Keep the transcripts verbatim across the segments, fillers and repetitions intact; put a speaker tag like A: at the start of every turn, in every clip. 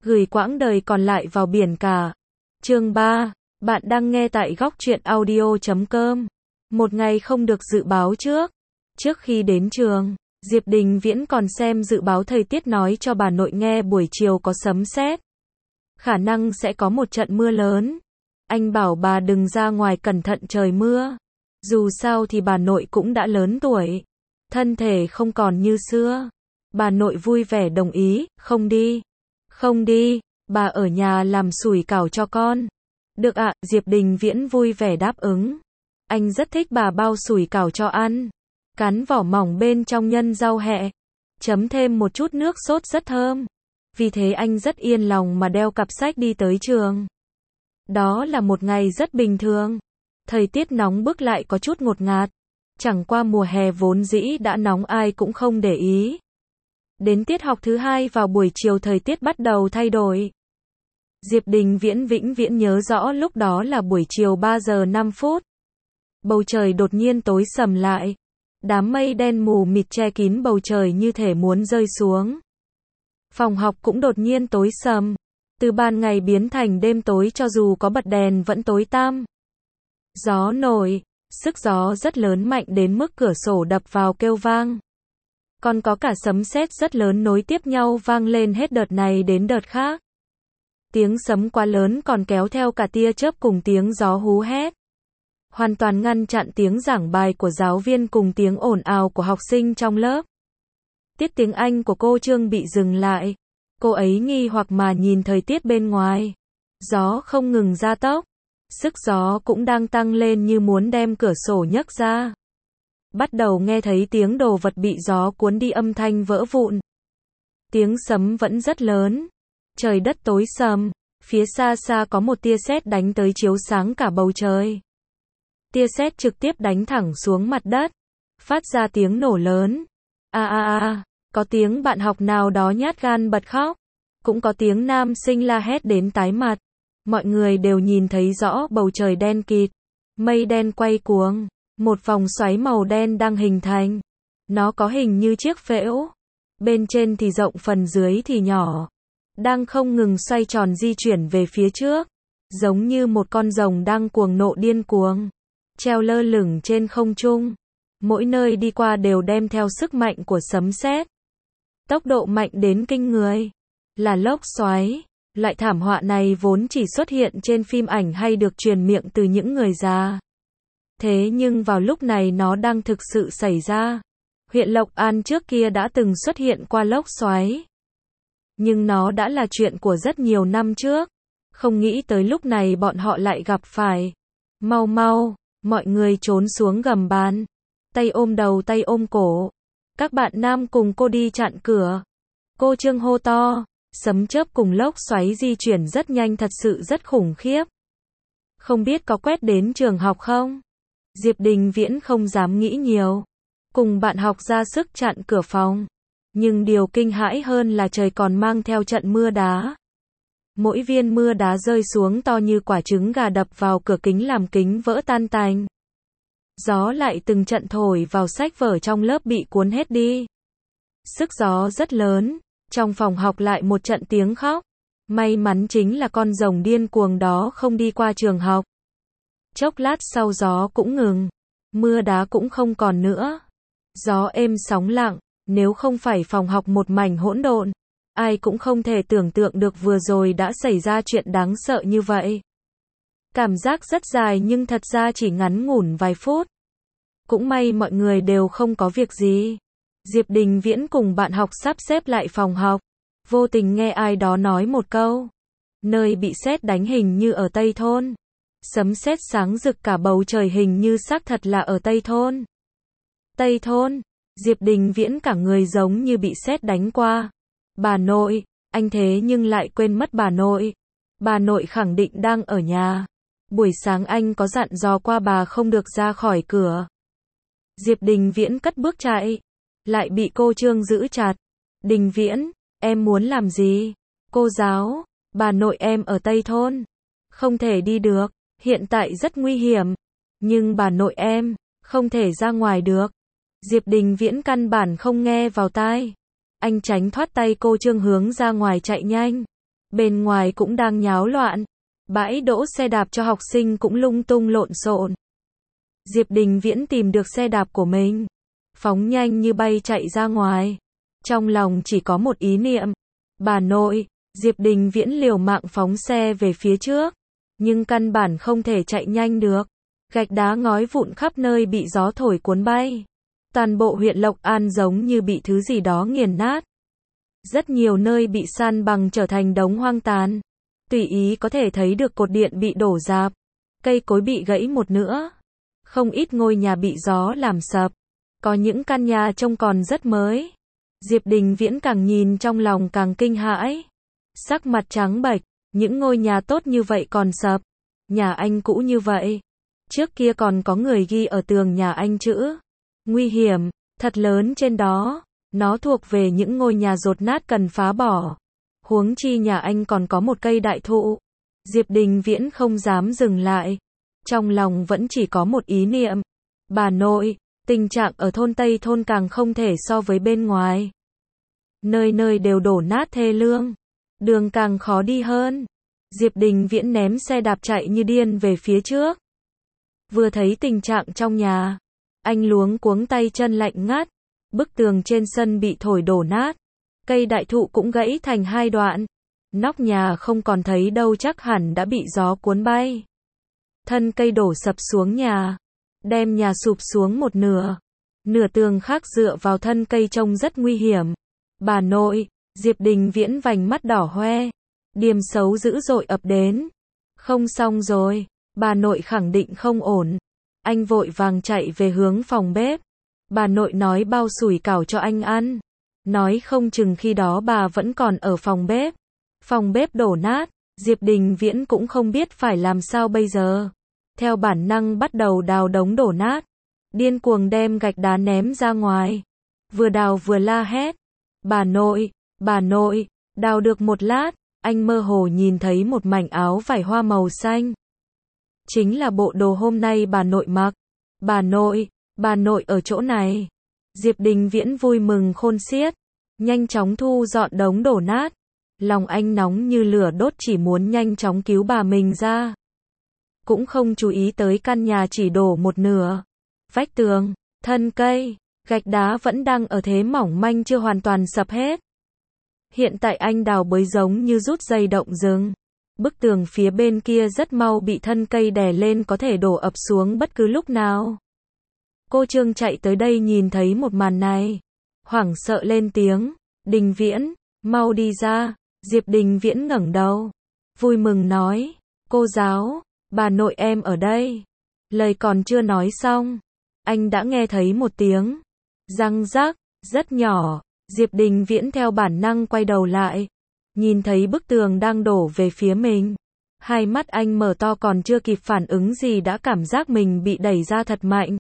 A: gửi quãng đời còn lại vào biển cả. Chương ba. Bạn đang nghe tại góc truyện audio chấm com. Một ngày không được dự báo trước. Trước khi đến trường, Diệp Đình Viễn còn xem dự báo thời tiết nói cho bà nội nghe buổi chiều có sấm sét. Khả năng sẽ có một trận mưa lớn. Anh bảo bà đừng ra ngoài cẩn thận trời mưa. Dù sao thì bà nội cũng đã lớn tuổi. Thân thể không còn như xưa. Bà nội vui vẻ đồng ý, không đi. Không đi, bà ở nhà làm sủi cảo cho con. Được ạ, Diệp Đình Viễn vui vẻ đáp ứng. Anh rất thích bà bao sủi cảo cho ăn. Cắn vỏ mỏng bên trong nhân rau hẹ. Chấm thêm một chút nước sốt rất thơm. Vì thế anh rất yên lòng mà đeo cặp sách đi tới trường. Đó là một ngày rất bình thường. Thời tiết nóng bức lại có chút ngột ngạt. Chẳng qua mùa hè vốn dĩ đã nóng ai cũng không để ý. Đến tiết học thứ hai vào buổi chiều thời tiết bắt đầu thay đổi. Diệp Đình Viễn vĩnh viễn nhớ rõ lúc đó là buổi chiều ba giờ năm phút. Bầu trời đột nhiên tối sầm lại. Đám mây đen mù mịt che kín bầu trời như thể muốn rơi xuống. Phòng học cũng đột nhiên tối sầm. Từ ban ngày biến thành đêm tối cho dù có bật đèn vẫn tối tăm. Gió nổi, sức gió rất lớn mạnh đến mức cửa sổ đập vào kêu vang. Còn có cả sấm sét rất lớn nối tiếp nhau vang lên hết đợt này đến đợt khác. Tiếng sấm quá lớn còn kéo theo cả tia chớp cùng tiếng gió hú hét. Hoàn toàn ngăn chặn tiếng giảng bài của giáo viên cùng tiếng ồn ào của học sinh trong lớp. Tiết tiếng Anh của cô Trương bị dừng lại. Cô ấy nghi hoặc mà nhìn thời tiết bên ngoài. Gió không ngừng gia tốc. Sức gió cũng đang tăng lên như muốn đem cửa sổ nhấc ra. Bắt đầu nghe thấy tiếng đồ vật bị gió cuốn đi âm thanh vỡ vụn. Tiếng sấm vẫn rất lớn. Trời đất tối sầm. Phía xa xa có một tia sét đánh tới chiếu sáng cả bầu trời. Tia sét trực tiếp đánh thẳng xuống mặt đất. Phát ra tiếng nổ lớn. A a a, có tiếng bạn học nào đó nhát gan bật khóc. Cũng có tiếng nam sinh la hét đến tái mặt. Mọi người đều nhìn thấy rõ bầu trời đen kịt. Mây đen quay cuồng. Một vòng xoáy màu đen đang hình thành. Nó có hình như chiếc phễu. Bên trên thì rộng phần dưới thì nhỏ. Đang không ngừng xoay tròn di chuyển về phía trước. Giống như một con rồng đang cuồng nộ điên cuồng. Treo lơ lửng trên không trung. Mỗi nơi đi qua đều đem theo sức mạnh của sấm sét. Tốc độ mạnh đến kinh người. Là lốc xoáy. Loại thảm họa này vốn chỉ xuất hiện trên phim ảnh hay được truyền miệng từ những người già. Thế nhưng vào lúc này nó đang thực sự xảy ra. Huyện Lộc An trước kia đã từng xuất hiện qua lốc xoáy. Nhưng nó đã là chuyện của rất nhiều năm trước. Không nghĩ tới lúc này bọn họ lại gặp phải. Mau mau, mọi người trốn xuống gầm bàn. Tay ôm đầu tay ôm cổ. Các bạn nam cùng cô đi chặn cửa. Cô Trương hô to. Sấm chớp cùng lốc xoáy di chuyển rất nhanh thật sự rất khủng khiếp. Không biết có quét đến trường học không? Diệp Đình Viễn không dám nghĩ nhiều. Cùng bạn học ra sức chặn cửa phòng. Nhưng điều kinh hãi hơn là trời còn mang theo trận mưa đá. Mỗi viên mưa đá rơi xuống to như quả trứng gà đập vào cửa kính làm kính vỡ tan tành. Gió lại từng trận thổi vào sách vở trong lớp bị cuốn hết đi. Sức gió rất lớn. Trong phòng học lại một trận tiếng khóc. May mắn chính là con rồng điên cuồng đó không đi qua trường học. Chốc lát sau gió cũng ngừng. Mưa đá cũng không còn nữa. Gió êm sóng lặng. Nếu không phải phòng học một mảnh hỗn độn, ai cũng không thể tưởng tượng được vừa rồi đã xảy ra chuyện đáng sợ như vậy. Cảm giác rất dài nhưng thật ra chỉ ngắn ngủn vài phút. Cũng may mọi người đều không có việc gì. Diệp Đình Viễn cùng bạn học sắp xếp lại phòng học. Vô tình nghe ai đó nói một câu. Nơi bị sét đánh hình như ở Tây Thôn. Sấm sét sáng rực cả bầu trời hình như xác thật là ở Tây Thôn. Tây Thôn. Diệp Đình Viễn cả người giống như bị sét đánh qua. Bà nội, anh thế nhưng lại quên mất bà nội. Bà nội khẳng định đang ở nhà. Buổi sáng anh có dặn dò qua bà không được ra khỏi cửa. Diệp Đình Viễn cất bước chạy. Lại bị cô Trương giữ chặt. Đình Viễn, em muốn làm gì? Cô giáo, bà nội em ở Tây Thôn. Không thể đi được, hiện tại rất nguy hiểm. Nhưng bà nội em, không thể ra ngoài được. Diệp Đình Viễn căn bản không nghe vào tai. Anh tránh thoát tay cô Trương hướng ra ngoài chạy nhanh. Bên ngoài cũng đang nháo loạn. Bãi đỗ xe đạp cho học sinh cũng lung tung lộn xộn. Diệp Đình Viễn tìm được xe đạp của mình, phóng nhanh như bay chạy ra ngoài. Trong lòng chỉ có một ý niệm. Bà nội. Diệp Đình Viễn liều mạng phóng xe về phía trước, nhưng căn bản không thể chạy nhanh được. Gạch đá ngói vụn khắp nơi bị gió thổi cuốn bay. Toàn bộ huyện Lộc An giống như bị thứ gì đó nghiền nát. Rất nhiều nơi bị san bằng trở thành đống hoang tàn. Tùy ý có thể thấy được cột điện bị đổ rạp, cây cối bị gãy một nửa. Không ít ngôi nhà bị gió làm sập. Có những căn nhà trông còn rất mới. Diệp Đình Viễn càng nhìn trong lòng càng kinh hãi. Sắc mặt trắng bệch, những ngôi nhà tốt như vậy còn sập. Nhà anh cũ như vậy. Trước kia còn có người ghi ở tường nhà anh chữ nguy hiểm, thật lớn trên đó. Nó thuộc về những ngôi nhà dột nát cần phá bỏ. Huống chi nhà anh còn có một cây đại thụ. Diệp Đình Viễn không dám dừng lại. Trong lòng vẫn chỉ có một ý niệm. Bà nội, tình trạng ở thôn Tây thôn càng không thể so với bên ngoài. Nơi nơi đều đổ nát thê lương. Đường càng khó đi hơn. Diệp Đình Viễn ném xe đạp chạy như điên về phía trước. Vừa thấy tình trạng trong nhà, anh luống cuống tay chân lạnh ngắt. Bức tường trên sân bị thổi đổ nát. Cây đại thụ cũng gãy thành hai đoạn. Nóc nhà không còn thấy đâu, chắc hẳn đã bị gió cuốn bay. Thân cây đổ sập xuống nhà, đem nhà sụp xuống một nửa. Nửa tường khác dựa vào thân cây trông rất nguy hiểm. Bà nội. Diệp Đình Viễn vành mắt đỏ hoe. Điềm xấu dữ dội ập đến. Không xong rồi. Bà nội khẳng định không ổn. Anh vội vàng chạy về hướng phòng bếp. Bà nội nói bao sủi cảo cho anh ăn. Nói không chừng khi đó bà vẫn còn ở phòng bếp. Phòng bếp đổ nát. Diệp Đình Viễn cũng không biết phải làm sao bây giờ. Theo bản năng bắt đầu đào đống đổ nát. Điên cuồng đem gạch đá ném ra ngoài. Vừa đào vừa la hét. Bà nội. Bà nội. Đào được một lát, anh mơ hồ nhìn thấy một mảnh áo vải hoa màu xanh. Chính là bộ đồ hôm nay bà nội mặc. Bà nội. Bà nội ở chỗ này. Diệp Đình Viễn vui mừng khôn xiết. Nhanh chóng thu dọn đống đổ nát. Lòng anh nóng như lửa đốt, chỉ muốn nhanh chóng cứu bà mình ra. Cũng không chú ý tới căn nhà chỉ đổ một nửa. Vách tường, thân cây, gạch đá vẫn đang ở thế mỏng manh, chưa hoàn toàn sập hết. Hiện tại anh đào bới giống như rút dây động rừng. Bức tường phía bên kia rất mau bị thân cây đè lên, có thể đổ ập xuống bất cứ lúc nào. Cô Trương chạy tới đây nhìn thấy một màn này, hoảng sợ lên tiếng. Đình Viễn, mau đi ra. Diệp Đình Viễn ngẩng đầu, vui mừng nói. Cô giáo, bà nội em ở đây. Lời còn chưa nói xong, anh đã nghe thấy một tiếng răng rắc, rất nhỏ. Diệp Đình Viễn theo bản năng quay đầu lại, nhìn thấy bức tường đang đổ về phía mình. Hai mắt anh mở to, còn chưa kịp phản ứng gì đã cảm giác mình bị đẩy ra thật mạnh.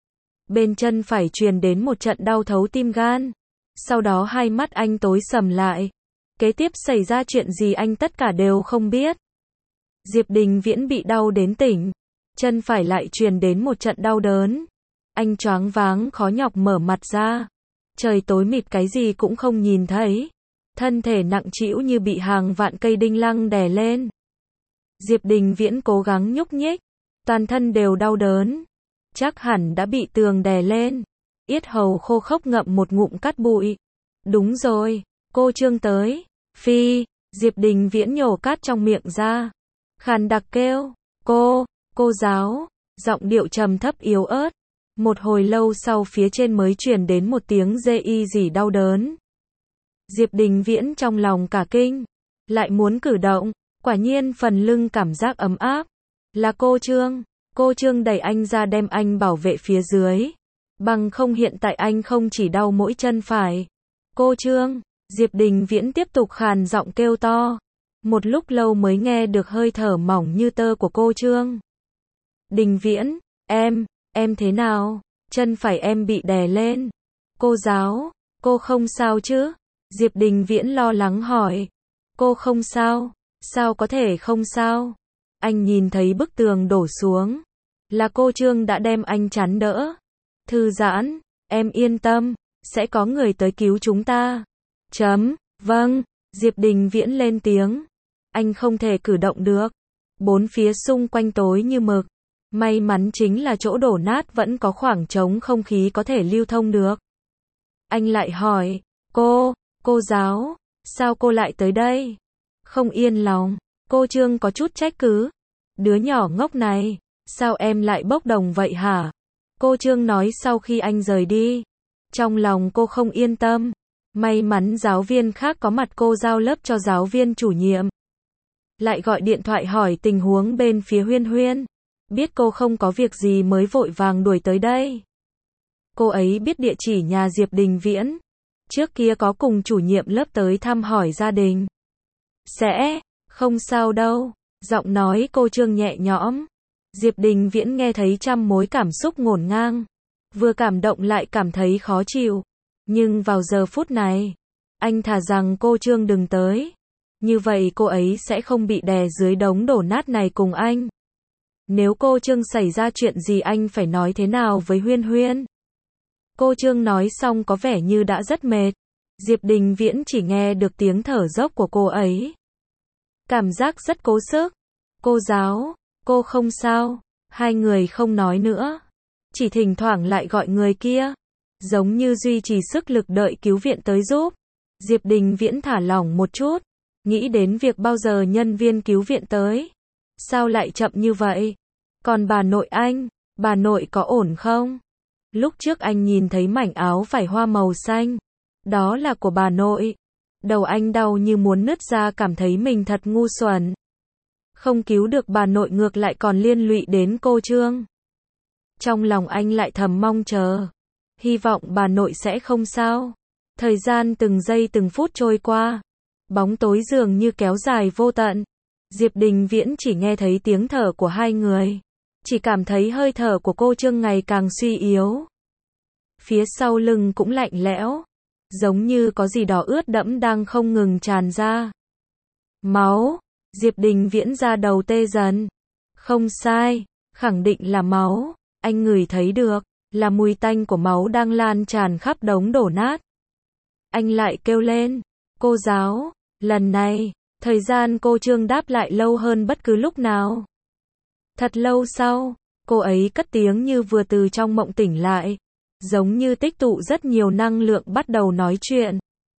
A: Bên chân phải truyền đến một trận đau thấu tim gan. Sau đó hai mắt anh tối sầm lại. Kế tiếp xảy ra chuyện gì anh tất cả đều không biết. Diệp Đình Viễn bị đau đến tỉnh. Chân phải lại truyền đến một trận đau đớn. Anh choáng váng khó nhọc mở mặt ra. Trời tối mịt, cái gì cũng không nhìn thấy. Thân thể nặng trĩu như bị hàng vạn cây đinh lăng đè lên. Diệp Đình Viễn cố gắng nhúc nhích. Toàn thân đều đau đớn. Chắc hẳn đã bị tường đè lên. Yết hầu khô khốc ngậm một ngụm cát bụi. Đúng rồi, cô Trương tới. Phi. Diệp Đình Viễn nhổ cát trong miệng ra. Khàn đặc kêu. Cô, cô giáo. Giọng điệu trầm thấp yếu ớt. Một hồi lâu sau phía trên mới truyền đến một tiếng rê y rỉ đau đớn. Diệp Đình Viễn trong lòng cả kinh. Lại muốn cử động. Quả nhiên phần lưng cảm giác ấm áp. Là cô Trương. Cô Trương đẩy anh ra, đem anh bảo vệ phía dưới. Bằng không hiện tại anh không chỉ đau mỗi chân phải. Cô Trương. Diệp Đình Viễn tiếp tục khàn giọng kêu to. Một lúc lâu mới nghe được hơi thở mỏng như tơ của cô Trương. Đình Viễn, em, em thế nào? Chân phải em bị đè lên. Cô giáo, cô không sao chứ? Diệp Đình Viễn lo lắng hỏi. Cô không sao, sao có thể không sao? Anh nhìn thấy bức tường đổ xuống. Là cô Trương đã đem anh chắn đỡ. Thư giãn, em yên tâm, sẽ có người tới cứu chúng ta. Chấm, vâng, Diệp Đình Viễn lên tiếng. Anh không thể cử động được. Bốn phía xung quanh tối như mực. May mắn chính là chỗ đổ nát vẫn có khoảng trống không khí có thể lưu thông được. Anh lại hỏi, cô, cô giáo, sao cô lại tới đây? Không yên lòng, cô Trương có chút trách cứ. Đứa nhỏ ngốc này, sao em lại bốc đồng vậy hả? Cô Trương nói sau khi anh rời đi. Trong lòng cô không yên tâm. May mắn giáo viên khác có mặt, cô giao lớp cho giáo viên chủ nhiệm. Lại gọi điện thoại hỏi tình huống bên phía Huyên Huyên. Biết cô không có việc gì mới vội vàng đuổi tới đây. Cô ấy biết địa chỉ nhà Diệp Đình Viễn. Trước kia có cùng chủ nhiệm lớp tới thăm hỏi gia đình. Sẽ, không sao đâu. Giọng nói cô Trương nhẹ nhõm. Diệp Đình Viễn nghe thấy trăm mối cảm xúc ngổn ngang. Vừa cảm động lại cảm thấy khó chịu. Nhưng vào giờ phút này, anh thà rằng cô Trương đừng tới. Như vậy cô ấy sẽ không bị đè dưới đống đổ nát này cùng anh. Nếu cô Trương xảy ra chuyện gì anh phải nói thế nào với Huyên Huyên? Cô Trương nói xong có vẻ như đã rất mệt. Diệp Đình Viễn chỉ nghe được tiếng thở dốc của cô ấy. Cảm giác rất cố sức. Cô giáo, cô không sao. Hai người không nói nữa. Chỉ thỉnh thoảng lại gọi người kia. Giống như duy trì sức lực đợi cứu viện tới giúp. Diệp Đình Viễn thả lỏng một chút. Nghĩ đến việc bao giờ nhân viên cứu viện tới. Sao lại chậm như vậy? Còn bà nội anh, bà nội có ổn không? Lúc trước anh nhìn thấy mảnh áo vải hoa màu xanh. Đó là của bà nội. Đầu anh đau như muốn nứt ra, cảm thấy mình thật ngu xuẩn. Không cứu được bà nội ngược lại còn liên lụy đến cô Trương. Trong lòng anh lại thầm mong chờ. Hy vọng bà nội sẽ không sao. Thời gian từng giây từng phút trôi qua. Bóng tối dường như kéo dài vô tận. Diệp Đình Viễn chỉ nghe thấy tiếng thở của hai người. Chỉ cảm thấy hơi thở của cô Trương ngày càng suy yếu. Phía sau lưng cũng lạnh lẽo. Giống như có gì đó ướt đẫm đang không ngừng tràn ra. Máu. Diệp Đình Viễn ra đầu tê dần. Không sai. Khẳng định là máu. Anh ngửi thấy được. Là mùi tanh của máu đang lan tràn khắp đống đổ nát. Anh lại kêu lên. Cô giáo. Lần này, thời gian cô Trương đáp lại lâu hơn bất cứ lúc nào. Thật lâu sau, cô ấy cất tiếng như vừa từ trong mộng tỉnh lại. Giống như tích tụ rất nhiều năng lượng bắt đầu nói chuyện.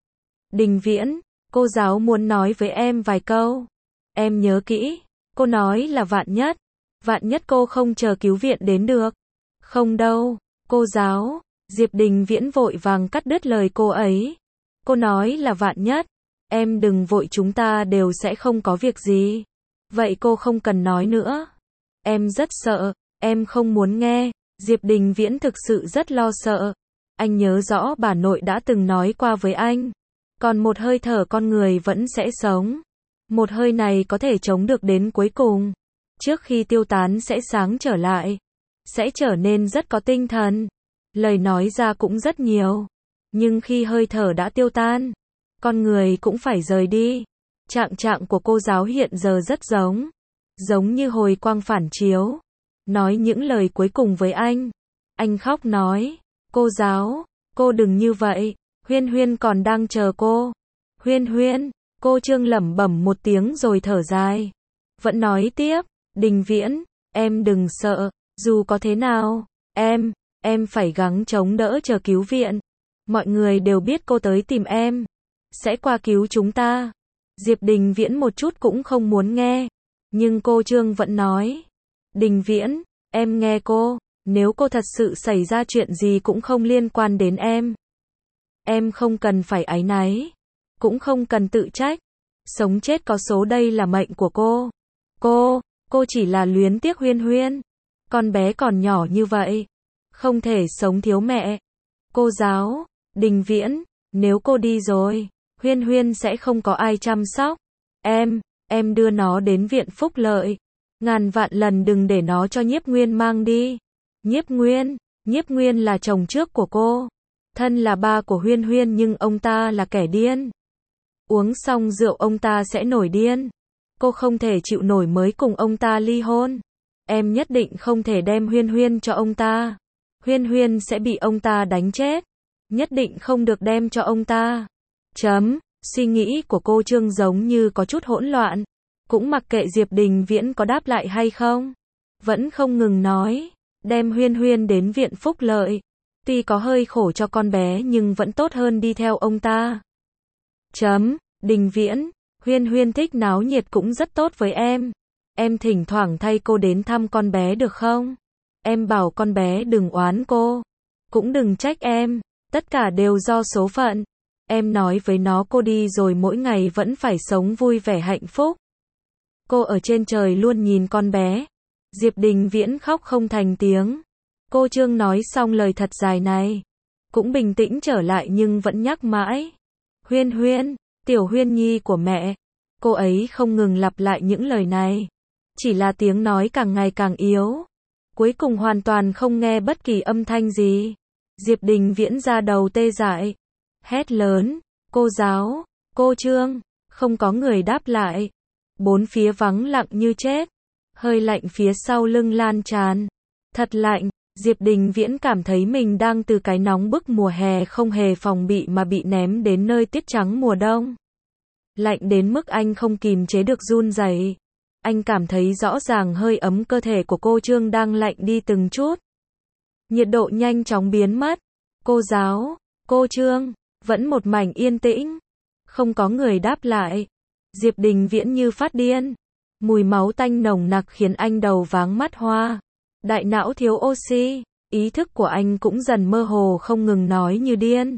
A: Đình Viễn, cô giáo muốn nói với em vài câu. Em nhớ kỹ, cô nói là vạn nhất. Vạn nhất cô không chờ cứu viện đến được. Không đâu, cô giáo. Diệp Đình Viễn vội vàng cắt đứt lời cô ấy. Cô nói là vạn nhất. Em đừng vội, chúng ta đều sẽ không có việc gì. Vậy cô không cần nói nữa. Em rất sợ, em không muốn nghe. Diệp Đình Viễn thực sự rất lo sợ. Anh nhớ rõ bà nội đã từng nói qua với anh. Còn một hơi thở con người vẫn sẽ sống. Một hơi này có thể chống được đến cuối cùng. Trước khi tiêu tán sẽ sáng trở lại. Sẽ trở nên rất có tinh thần. Lời nói ra cũng rất nhiều. Nhưng khi hơi thở đã tiêu tan, con người cũng phải rời đi. Trạng trạng của cô giáo hiện giờ rất giống. Giống như hồi quang phản chiếu. Nói những lời cuối cùng với anh. Anh khóc nói. Cô giáo, cô đừng như vậy. Huyên Huyên còn đang chờ cô. Huyên Huyên, cô Trương lẩm bẩm một tiếng rồi thở dài. Vẫn nói tiếp. Đình Viễn, em đừng sợ. Dù có thế nào, em, em phải gắng chống đỡ chờ cứu viện. Mọi người đều biết cô tới tìm em. Sẽ qua cứu chúng ta. Diệp Đình Viễn một chút cũng không muốn nghe. Nhưng cô Trương vẫn nói. Đình Viễn, em nghe cô. Nếu cô thật sự xảy ra chuyện gì cũng không liên quan đến em. Em không cần phải áy náy. Cũng không cần tự trách. Sống chết có số, đây là mệnh của cô. Cô, cô chỉ là luyến tiếc Huyên Huyên. Con bé còn nhỏ như vậy. Không thể sống thiếu mẹ. Cô giáo, Đình Viễn, nếu cô đi rồi, Huyên Huyên sẽ không có ai chăm sóc. Em, em đưa nó đến viện phúc lợi. Ngàn vạn lần đừng để nó cho Nhiếp Nguyên mang đi. Nhiếp Nguyên, Nhiếp Nguyên là chồng trước của cô. Thân là ba của Huyên Huyên nhưng ông ta là kẻ điên. Uống xong rượu ông ta sẽ nổi điên. Cô không thể chịu nổi mới cùng ông ta ly hôn. Em nhất định không thể đem Huyên Huyên cho ông ta. Huyên Huyên sẽ bị ông ta đánh chết. Nhất định không được đem cho ông ta. Chấm, suy nghĩ của cô Trương giống như có chút hỗn loạn. cũng mặc kệ Diệp Đình Viễn có đáp lại hay không. Vẫn không ngừng nói, đem Huyên Huyên đến viện phúc lợi. Tuy có hơi khổ cho con bé nhưng vẫn tốt hơn đi theo ông ta. Chấm, Đình Viễn, Huyên Huyên thích náo nhiệt cũng rất tốt với em. Em thỉnh thoảng thay cô đến thăm con bé được không? Em bảo con bé đừng oán cô. Cũng đừng trách em. Tất cả đều do số phận. Em nói với nó cô đi rồi mỗi ngày vẫn phải sống vui vẻ hạnh phúc. Cô ở trên trời luôn nhìn con bé. Diệp Đình Viễn khóc không thành tiếng. Cô Trương nói xong lời thật dài này. Cũng bình tĩnh trở lại nhưng vẫn nhắc mãi. Huyên Huyên, tiểu Huyên Nhi của mẹ. Cô ấy không ngừng lặp lại những lời này. Chỉ là tiếng nói càng ngày càng yếu. Cuối cùng hoàn toàn không nghe bất kỳ âm thanh gì. Diệp Đình Viễn ra đầu tê dại. Hét lớn, cô giáo, cô Trương, không có người đáp lại. Bốn phía vắng lặng như chết. Hơi lạnh phía sau lưng lan tràn. Thật lạnh, Diệp Đình Viễn cảm thấy mình đang từ cái nóng bức mùa hè không hề phòng bị mà bị ném đến nơi tiết trắng mùa đông. Lạnh đến mức anh không kìm chế được run rẩy. Anh cảm thấy rõ ràng hơi ấm cơ thể của cô Trương đang lạnh đi từng chút. Nhiệt độ nhanh chóng biến mất. Cô giáo, cô Trương, vẫn một mảnh yên tĩnh. Không có người đáp lại. Diệp Đình Viễn như phát điên. Mùi máu tanh nồng nặc khiến anh đầu váng mắt hoa. Đại não thiếu oxy. Ý thức của anh cũng dần mơ hồ không ngừng nói như điên.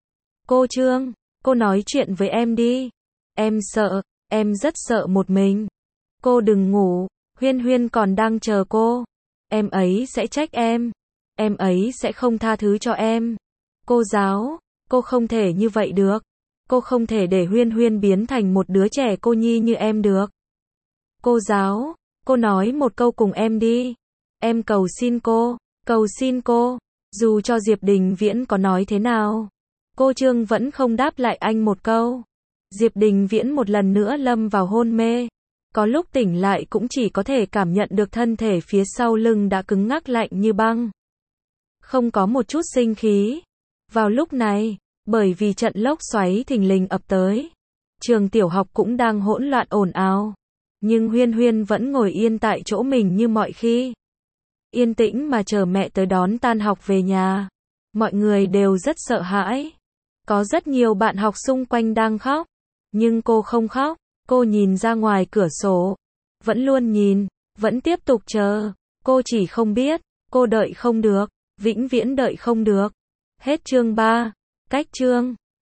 A: Cô Trương, cô nói chuyện với em đi. Em sợ, em rất sợ một mình. Cô đừng ngủ, Huyên Huyên còn đang chờ cô. Em ấy sẽ trách em. Em ấy sẽ không tha thứ cho em. Cô giáo, cô không thể như vậy được. Cô không thể để Huyên Huyên biến thành một đứa trẻ cô nhi như em được. Cô giáo, cô nói một câu cùng em đi. Em cầu xin cô, cầu xin cô. Dù cho Diệp Đình Viễn có nói thế nào, cô Trương vẫn không đáp lại anh một câu. Diệp Đình Viễn một lần nữa lâm vào hôn mê. Có lúc tỉnh lại cũng chỉ có thể cảm nhận được thân thể phía sau lưng đã cứng ngắc lạnh như băng. Không có một chút sinh khí. Vào lúc này, bởi vì trận lốc xoáy thình lình ập tới, trường tiểu học cũng đang hỗn loạn ồn ào. Nhưng Huyên Huyên vẫn ngồi yên tại chỗ mình như mọi khi. Yên tĩnh mà chờ mẹ tới đón tan học về nhà. Mọi người đều rất sợ hãi. Có rất nhiều bạn học xung quanh đang khóc. Nhưng cô không khóc. Cô nhìn ra ngoài cửa sổ. Vẫn luôn nhìn. Vẫn tiếp tục chờ. Cô chỉ không biết. Cô đợi không được. Vĩnh viễn đợi không được. Hết chương ba. Cách chương.